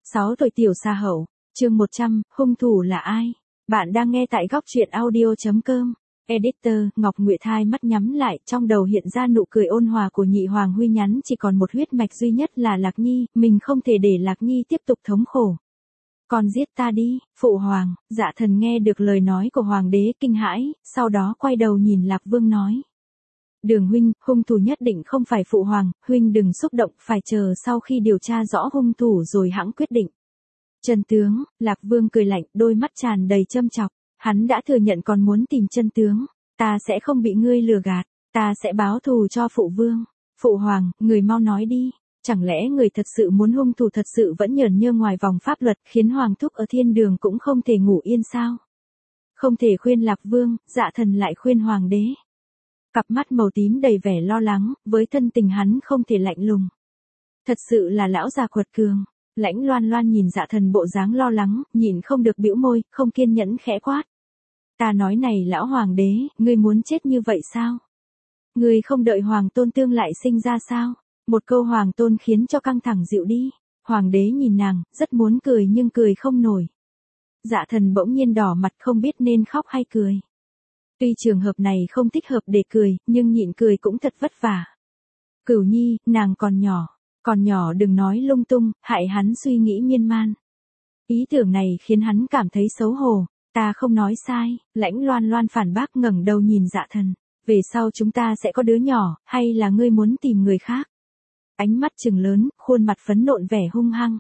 6 tuổi tiểu sa hậu, chương 100, hung thủ là ai? Bạn đang nghe tại góc truyện audio.com. Editor, Ngọc Nguyệt hai mắt nhắm lại, trong đầu hiện ra nụ cười ôn hòa của nhị hoàng huy nhắn chỉ còn một huyết mạch duy nhất là Lạc Nhi, mình không thể để Lạc Nhi tiếp tục thống khổ. Con giết ta đi, phụ hoàng. Dạ Thần nghe được lời nói của hoàng đế kinh hãi, sau đó quay đầu nhìn Lạc Vương nói. Đường huynh, hung thủ nhất định không phải phụ hoàng, huynh đừng xúc động, phải chờ sau khi điều tra rõ hung thủ rồi hãng quyết định. Chân tướng, Lạc Vương cười lạnh, đôi mắt tràn đầy châm chọc, hắn đã thừa nhận còn muốn tìm chân tướng, ta sẽ không bị ngươi lừa gạt, ta sẽ báo thù cho phụ vương. Phụ hoàng, người mau nói đi, chẳng lẽ người thật sự muốn hung thủ thật sự vẫn nhởn nhơ ngoài vòng pháp luật khiến hoàng thúc ở thiên đường cũng không thể ngủ yên sao? Không thể khuyên Lạc Vương, Dạ Thần lại khuyên hoàng đế. Cặp mắt màu tím đầy vẻ lo lắng, với thân tình hắn không thể lạnh lùng. Thật sự là lão già quật cường. Lãnh Loan Loan nhìn Dạ Thần bộ dáng lo lắng, nhìn không được bĩu môi, không kiên nhẫn khẽ quát. Ta nói này lão hoàng đế, ngươi muốn chết như vậy sao? Ngươi không đợi hoàng tôn tương lại sinh ra sao? Một câu hoàng tôn khiến cho căng thẳng dịu đi. Hoàng đế nhìn nàng, rất muốn cười nhưng cười không nổi. Dạ Thần bỗng nhiên đỏ mặt không biết nên khóc hay cười. Tuy trường hợp này không thích hợp để cười, nhưng nhịn cười cũng thật vất vả. Cửu Nhi, nàng còn nhỏ đừng nói lung tung, hại hắn suy nghĩ miên man. Ý tưởng này khiến hắn cảm thấy xấu hổ, ta không nói sai, Lãnh Loan Loan phản bác ngẩng đầu nhìn Dạ Thần, về sau chúng ta sẽ có đứa nhỏ, hay là ngươi muốn tìm người khác? Ánh mắt trừng lớn, khuôn mặt phấn nộn vẻ hung hăng.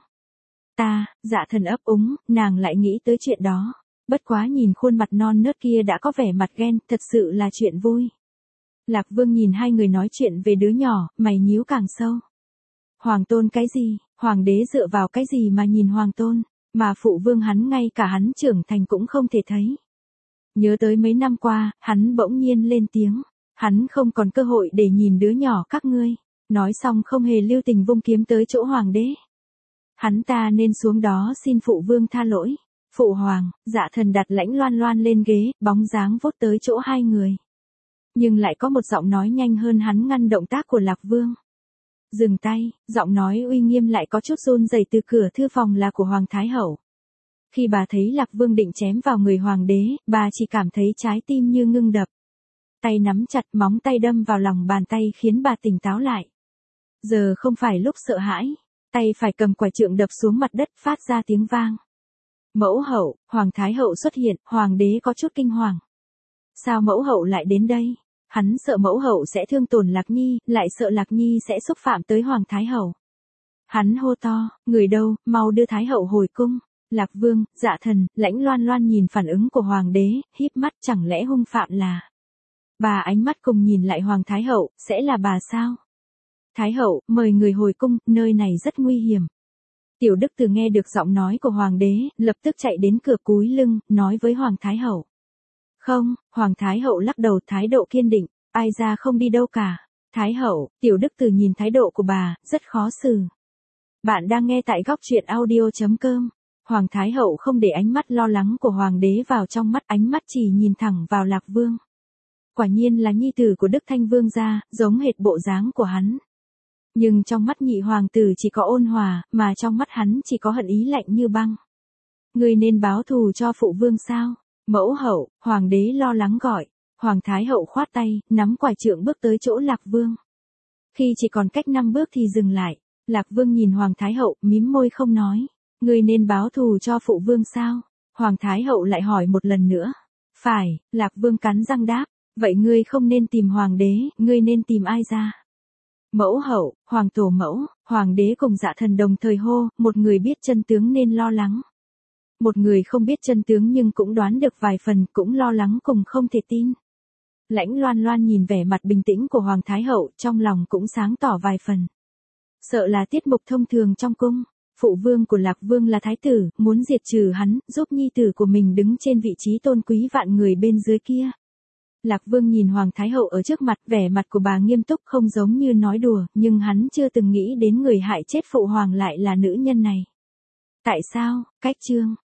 Dạ Thần ấp úng, nàng lại nghĩ tới chuyện đó. Bất quá nhìn khuôn mặt non nớt kia đã có vẻ mặt ghen, thật sự là chuyện vui. Lạc Vương nhìn hai người nói chuyện về đứa nhỏ, mày nhíu càng sâu. Hoàng tôn cái gì, hoàng đế dựa vào cái gì mà nhìn hoàng tôn, mà phụ vương hắn ngay cả hắn trưởng thành cũng không thể thấy. Nhớ tới mấy năm qua, hắn bỗng nhiên lên tiếng, hắn không còn cơ hội để nhìn đứa nhỏ các ngươi, nói xong không hề lưu tình vung kiếm tới chỗ hoàng đế. Hắn ta nên xuống đó xin phụ vương tha lỗi. Phụ hoàng, Dạ Thần đặt Lãnh Loan Loan lên ghế, bóng dáng vốt tới chỗ hai người. Nhưng lại có một giọng nói nhanh hơn hắn ngăn động tác của Lạc Vương. Dừng tay, giọng nói uy nghiêm lại có chút run rẩy từ cửa thư phòng là của Hoàng Thái Hậu. Khi bà thấy Lạc Vương định chém vào người hoàng đế, bà chỉ cảm thấy trái tim như ngưng đập. Tay nắm chặt, móng tay đâm vào lòng bàn tay khiến bà tỉnh táo lại. Giờ không phải lúc sợ hãi, tay phải cầm quải trượng đập xuống mặt đất phát ra tiếng vang. Mẫu hậu, Hoàng Thái Hậu xuất hiện, hoàng đế có chút kinh hoàng. Sao mẫu hậu lại đến đây? Hắn sợ mẫu hậu sẽ thương tổn Lạc Nhi, lại sợ Lạc Nhi sẽ xúc phạm tới Hoàng Thái Hậu. Hắn hô to, người đâu, mau đưa Thái Hậu hồi cung. Lạc Vương, Dạ Thần, Lãnh Loan Loan nhìn phản ứng của hoàng đế, híp mắt, chẳng lẽ hung phạm là... Bà ánh mắt cùng nhìn lại Hoàng Thái Hậu, sẽ là bà sao? Thái Hậu, mời người hồi cung, nơi này rất nguy hiểm. Tiểu Đức Từ nghe được giọng nói của hoàng đế, lập tức chạy đến cửa cúi lưng, nói với Hoàng Thái Hậu. Không, Hoàng Thái Hậu lắc đầu thái độ kiên định, ai ra không đi đâu cả. Thái Hậu, Tiểu Đức Từ nhìn thái độ của bà, rất khó xử. Bạn đang nghe tại góc truyện audio.com. Hoàng Thái Hậu không để ánh mắt lo lắng của hoàng đế vào trong mắt, ánh mắt chỉ nhìn thẳng vào Lạc Vương. Quả nhiên là nhi tử của Đức Thanh Vương gia, giống hệt bộ dáng của hắn. Nhưng trong mắt nhị hoàng tử chỉ có ôn hòa, mà trong mắt hắn chỉ có hận ý lạnh như băng. Ngươi nên báo thù cho phụ vương sao? Mẫu hậu, hoàng đế lo lắng gọi. Hoàng Thái Hậu khoát tay, nắm quải trượng bước tới chỗ Lạc Vương. Khi chỉ còn cách 5 bước thì dừng lại. Lạc Vương nhìn Hoàng Thái Hậu, mím môi không nói. Ngươi nên báo thù cho phụ vương sao? Hoàng Thái Hậu lại hỏi một lần nữa. Phải, Lạc Vương cắn răng đáp. Vậy ngươi không nên tìm hoàng đế, ngươi nên tìm ai ra? Mẫu hậu, hoàng tổ mẫu, hoàng đế cùng Dạ Thần đồng thời hô, một người biết chân tướng nên lo lắng. Một người không biết chân tướng nhưng cũng đoán được vài phần, cũng lo lắng cùng không thể tin. Lãnh Loan Loan nhìn vẻ mặt bình tĩnh của Hoàng Thái Hậu, trong lòng cũng sáng tỏ vài phần. Sợ là tiết mục thông thường trong cung, phụ vương của Lạc Vương là thái tử, muốn diệt trừ hắn, giúp nhi tử của mình đứng trên vị trí tôn quý vạn người bên dưới kia. Lạc Vương nhìn Hoàng Thái Hậu ở trước mặt, vẻ mặt của bà nghiêm túc không giống như nói đùa, nhưng hắn chưa từng nghĩ đến người hại chết phụ hoàng lại là nữ nhân này. Tại sao? Cách chương.